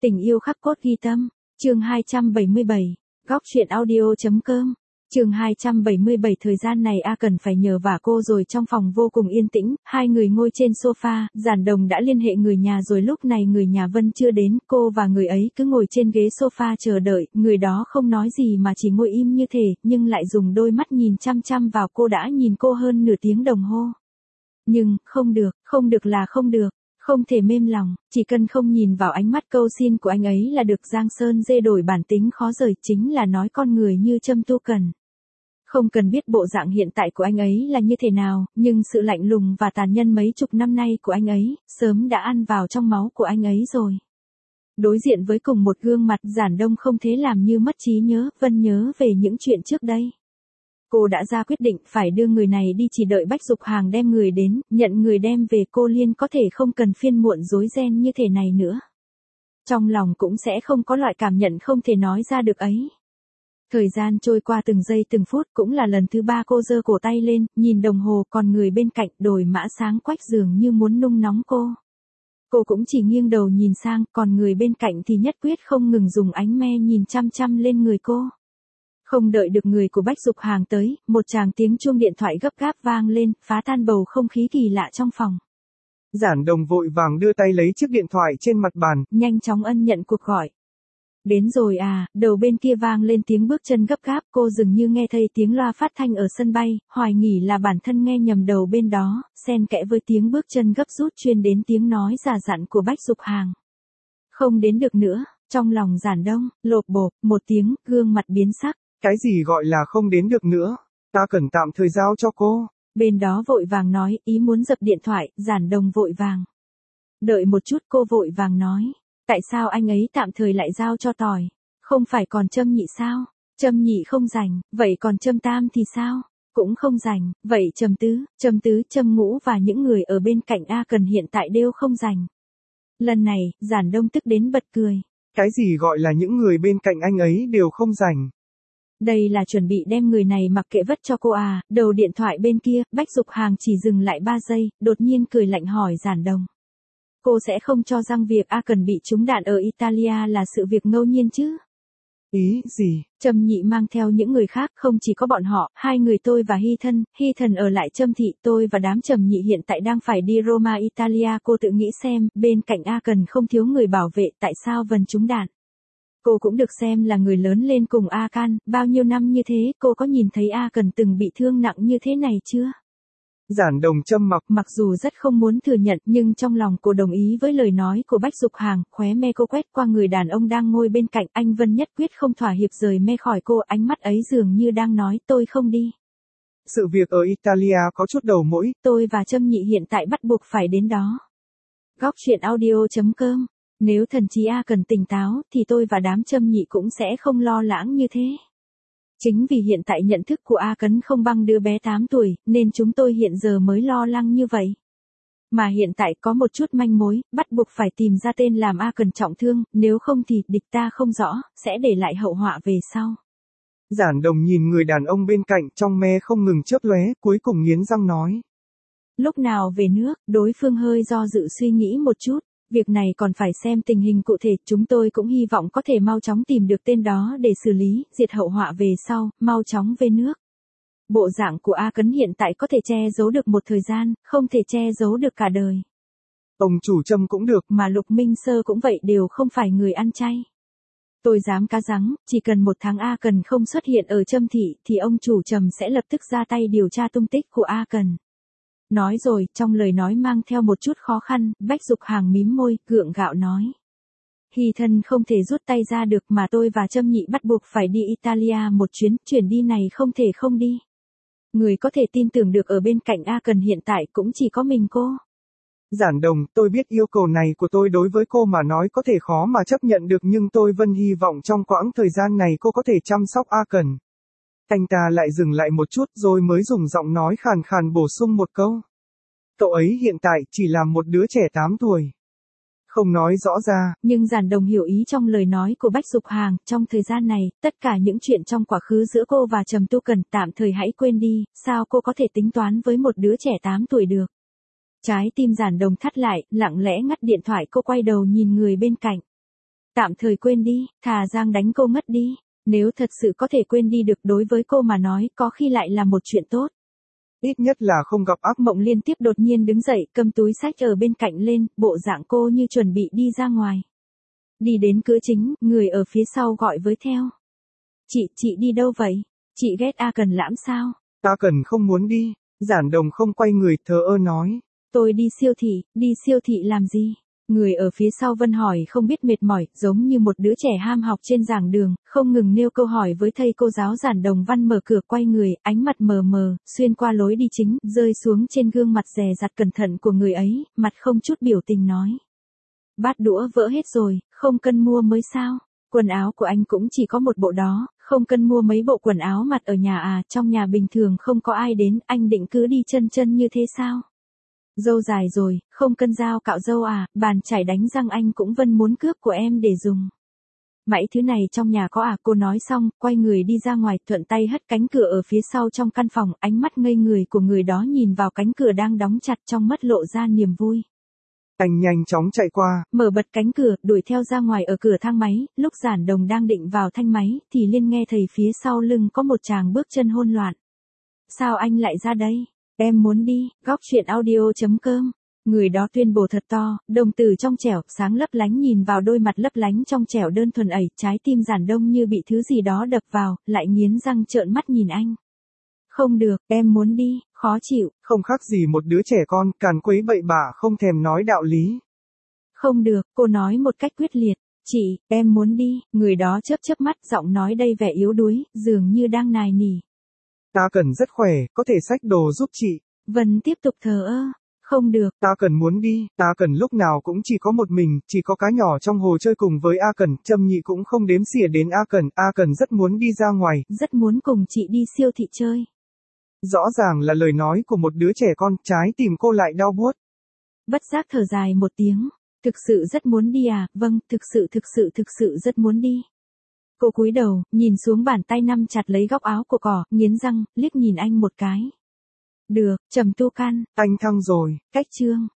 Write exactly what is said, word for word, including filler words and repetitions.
Tình yêu khắc cốt ghi tâm, chương hai trăm bảy mươi bảy, góc truyện audio.com. Chương hai trăm bảy mươi bảy. Thời gian này A Cần phải nhờ vả cô rồi. Trong phòng vô cùng yên tĩnh, hai người ngồi trên sofa, Giản Đồng đã liên hệ người nhà rồi. Lúc này người nhà Vân chưa đến, cô và người ấy cứ ngồi trên ghế sofa chờ đợi. Người đó không nói gì mà chỉ ngồi im như thể, nhưng lại dùng đôi mắt nhìn chăm chăm vào cô. Đã nhìn cô hơn nửa tiếng đồng hồ. Nhưng, không được, không được là không được. Không thể mềm lòng, chỉ cần không nhìn vào ánh mắt cầu xin của anh ấy là được. Giang Sơn dê đổi bản tính khó rời, chính là nói con người như Trâm Tu Cần. Không cần biết bộ dạng hiện tại của anh ấy là như thế nào, nhưng sự lạnh lùng và tàn nhẫn mấy chục năm nay của anh ấy, sớm đã ăn vào trong máu của anh ấy rồi. Đối diện với cùng một gương mặt, Giản Đông không thế làm như mất trí nhớ. Vân nhớ về những chuyện trước đây. Cô đã ra quyết định phải đưa người này đi, chỉ đợi Bách Dục Hàng đem người đến, nhận người đem về cô Liên có thể không cần phiên muộn rối ren như thế này nữa. Trong lòng cũng sẽ không có loại cảm nhận không thể nói ra được ấy. Thời gian trôi qua từng giây từng phút, cũng là lần thứ ba cô giơ cổ tay lên, nhìn đồng hồ, còn người bên cạnh đồi mã sáng quách dường như muốn nung nóng cô. Cô cũng chỉ nghiêng đầu nhìn sang, còn người bên cạnh thì nhất quyết không ngừng dùng ánh me nhìn chăm chăm lên người cô. Không đợi được người của Bách Dục Hàng tới, một tràng tiếng chuông điện thoại gấp gáp vang lên, phá tan bầu không khí kỳ lạ trong phòng. Giản Đồng vội vàng đưa tay lấy chiếc điện thoại trên mặt bàn, nhanh chóng ân nhận cuộc gọi. Đến rồi à, đầu bên kia vang lên tiếng bước chân gấp gáp. Cô dường như nghe thấy tiếng loa phát thanh ở sân bay, hoài nghỉ là bản thân nghe nhầm đầu bên đó, xen kẽ với tiếng bước chân gấp rút truyền đến tiếng nói giả dặn của Bách Dục Hàng. Không đến được nữa, trong lòng Giản Đông, lộp bộp, một tiếng, gương mặt biến sắc. Cái gì gọi là không đến được nữa, ta cần tạm thời giao cho cô. Bên đó vội vàng nói, ý muốn dập điện thoại. Giản Đồng vội vàng. Đợi một chút, cô vội vàng nói. Tại sao anh ấy tạm thời lại giao cho tỏi? Không phải còn Trâm Nhị sao? Trâm Nhị không rảnh, vậy còn Trâm Tam thì sao? Cũng không rảnh, vậy Trâm Tứ, Trâm Tứ, Trâm Ngũ và những người ở bên cạnh A Cần hiện tại đều không rảnh. Lần này, Giản Đông tức đến bật cười. Cái gì gọi là những người bên cạnh anh ấy đều không rảnh? Đây là chuẩn bị đem người này mặc kệ vất cho cô à? Đầu điện thoại bên kia, Bách Dục Hàng chỉ dừng lại ba giây, đột nhiên cười lạnh hỏi Giản Đồng. Cô sẽ không cho rằng việc A Cần bị trúng đạn ở Italia là sự việc ngẫu nhiên chứ? Ý gì? Trâm Nhị mang theo những người khác, không chỉ có bọn họ, hai người tôi và Hy Thân, Hy Thần ở lại Trâm Thị. Tôi và đám Trầm Nhị hiện tại đang phải đi Roma Italia. Cô tự nghĩ xem, bên cạnh A Cần không thiếu người bảo vệ, tại sao Vân trúng đạn? Cô cũng được xem là người lớn lên cùng A Can, bao nhiêu năm như thế, cô có nhìn thấy A Cần từng bị thương nặng như thế này chưa? Giản Đồng trầm mặc. Mặc dù rất không muốn thừa nhận, nhưng trong lòng cô đồng ý với lời nói của Bách Dục Hàng. Khóe me cô quét qua người đàn ông đang ngồi bên cạnh. Anh Vân nhất quyết không thỏa hiệp rời me khỏi cô, ánh mắt ấy dường như đang nói tôi không đi. Sự việc ở Italia có chút đầu mối. Tôi và Trâm Nhị hiện tại bắt buộc phải đến đó. Góc truyện audio.com. Nếu thần trí A Cần tỉnh táo, thì tôi và đám Trâm Nhị cũng sẽ không lo lắng như thế. Chính vì hiện tại nhận thức của A Cấn không bằng đứa bé tám tuổi, nên chúng tôi hiện giờ mới lo lắng như vậy. Mà hiện tại có một chút manh mối, bắt buộc phải tìm ra tên làm A Cần trọng thương, nếu không thì địch ta không rõ, sẽ để lại hậu họa về sau. Giản Đồng nhìn người đàn ông bên cạnh, trong me không ngừng chớp lóe, cuối cùng nghiến răng nói. Lúc nào về nước? Đối phương hơi do dự suy nghĩ một chút. Việc này còn phải xem tình hình cụ thể, chúng tôi cũng hy vọng có thể mau chóng tìm được tên đó để xử lý, diệt hậu họa về sau, mau chóng về nước. Bộ dạng của A Cấn hiện tại có thể che giấu được một thời gian, không thể che giấu được cả đời. Ông chủ Trâm cũng được, mà Lục Minh Sơ cũng vậy, đều không phải người ăn chay. Tôi dám cá răng, chỉ cần một tháng A Cần không xuất hiện ở Trâm Thị, thì ông chủ Trầm sẽ lập tức ra tay điều tra tung tích của A Cần. Nói rồi, trong lời nói mang theo một chút khó khăn, Bách Dục Hàng mím môi, gượng gạo nói. Hy Thân không thể rút tay ra được, mà tôi và Trâm Nhị bắt buộc phải đi Italia một chuyến, chuyển đi này không thể không đi. Người có thể tin tưởng được ở bên cạnh A Cần hiện tại cũng chỉ có mình cô. Giản Đồng, tôi biết yêu cầu này của tôi đối với cô mà nói có thể khó mà chấp nhận được, nhưng tôi vẫn hy vọng trong quãng thời gian này cô có thể chăm sóc A Cần. Anh ta lại dừng lại một chút rồi mới dùng giọng nói khàn khàn bổ sung một câu. Cậu ấy hiện tại chỉ là một đứa trẻ tám tuổi. Không nói rõ ra. Nhưng Giản Đồng hiểu ý trong lời nói của Bách Dục Hàng, trong thời gian này, tất cả những chuyện trong quá khứ giữa cô và Trầm Tu Cần tạm thời hãy quên đi, sao cô có thể tính toán với một đứa trẻ tám tuổi được. Trái tim Giản Đồng thắt lại, lặng lẽ ngắt điện thoại, cô quay đầu nhìn người bên cạnh. Tạm thời quên đi, thà Giang đánh cô ngất đi. Nếu thật sự có thể quên đi được đối với cô mà nói có khi lại là một chuyện tốt. Ít nhất là không gặp ác Mộng liên tiếp đột nhiên đứng dậy cầm túi sách ở bên cạnh lên, bộ dạng cô như chuẩn bị đi ra ngoài. Đi đến cửa chính, người ở phía sau gọi với theo. Chị, chị đi đâu vậy? Chị ghét A Cần Lãm sao? A Cần không muốn đi, Giản Đồng không quay người thờ ơ nói. Tôi đi siêu thị, đi siêu thị làm gì? Người ở phía sau Vân hỏi không biết mệt mỏi, giống như một đứa trẻ ham học trên giảng đường, không ngừng nêu câu hỏi với thầy cô giáo. Giản Đồng Văn mở cửa quay người, ánh mặt mờ mờ, xuyên qua lối đi chính, rơi xuống trên gương mặt dè dặt cẩn thận của người ấy, mặt không chút biểu tình nói. Bát đũa vỡ hết rồi, không cần mua mới sao? Quần áo của anh cũng chỉ có một bộ đó, không cần mua mấy bộ quần áo mặc ở nhà à, trong nhà bình thường không có ai đến, anh định cứ đi chân chân như thế sao? Dâu dài rồi, không cần dao cạo dâu à, bàn chải đánh răng anh cũng Vân muốn cướp của em để dùng. Mãi thứ này trong nhà có à, cô nói xong, quay người đi ra ngoài, thuận tay hất cánh cửa ở phía sau trong căn phòng, ánh mắt ngây người của người đó nhìn vào cánh cửa đang đóng chặt trong mắt lộ ra niềm vui. Anh nhanh chóng chạy qua, mở bật cánh cửa, đuổi theo ra ngoài. Ở cửa thang máy, lúc Giản Đồng đang định vào thanh máy, thì Liên nghe thấy phía sau lưng có một chàng bước chân hỗn loạn. Sao anh lại ra đây? Em muốn đi, góc truyện audio chấm com. Người đó tuyên bố thật to, đồng tử trong trẻo, sáng lấp lánh nhìn vào đôi mặt lấp lánh trong trẻo đơn thuần ấy, trái tim Giản Đông như bị thứ gì đó đập vào, lại nghiến răng trợn mắt nhìn anh. Không được, em muốn đi, khó chịu. Không khác gì một đứa trẻ con, càn quấy bậy bạ không thèm nói đạo lý. Không được, cô nói một cách quyết liệt. Chị, em muốn đi. Người đó chớp chớp mắt, giọng nói đầy vẻ yếu đuối, dường như đang nài nỉ. Ta cần rất khỏe, có thể xách đồ giúp chị. Vân tiếp tục thờ ơ. Không được. Ta cần muốn đi, ta cần lúc nào cũng chỉ có một mình, chỉ có cá nhỏ trong hồ chơi cùng với A Cần, Trâm Nhị cũng không đếm xỉa đến A Cần, A Cần rất muốn đi ra ngoài. Rất muốn cùng chị đi siêu thị chơi. Rõ ràng là lời nói của một đứa trẻ con, trái tim cô lại đau buốt. Bất giác thở dài một tiếng, thực sự rất muốn đi à, vâng, thực sự thực sự thực sự rất muốn đi. Cô cúi đầu, nhìn xuống bàn tay nắm chặt lấy góc áo của cỏ, nghiến răng, liếc nhìn anh một cái. Được, Trầm Tu Can. Anh thăng rồi. Cách chương.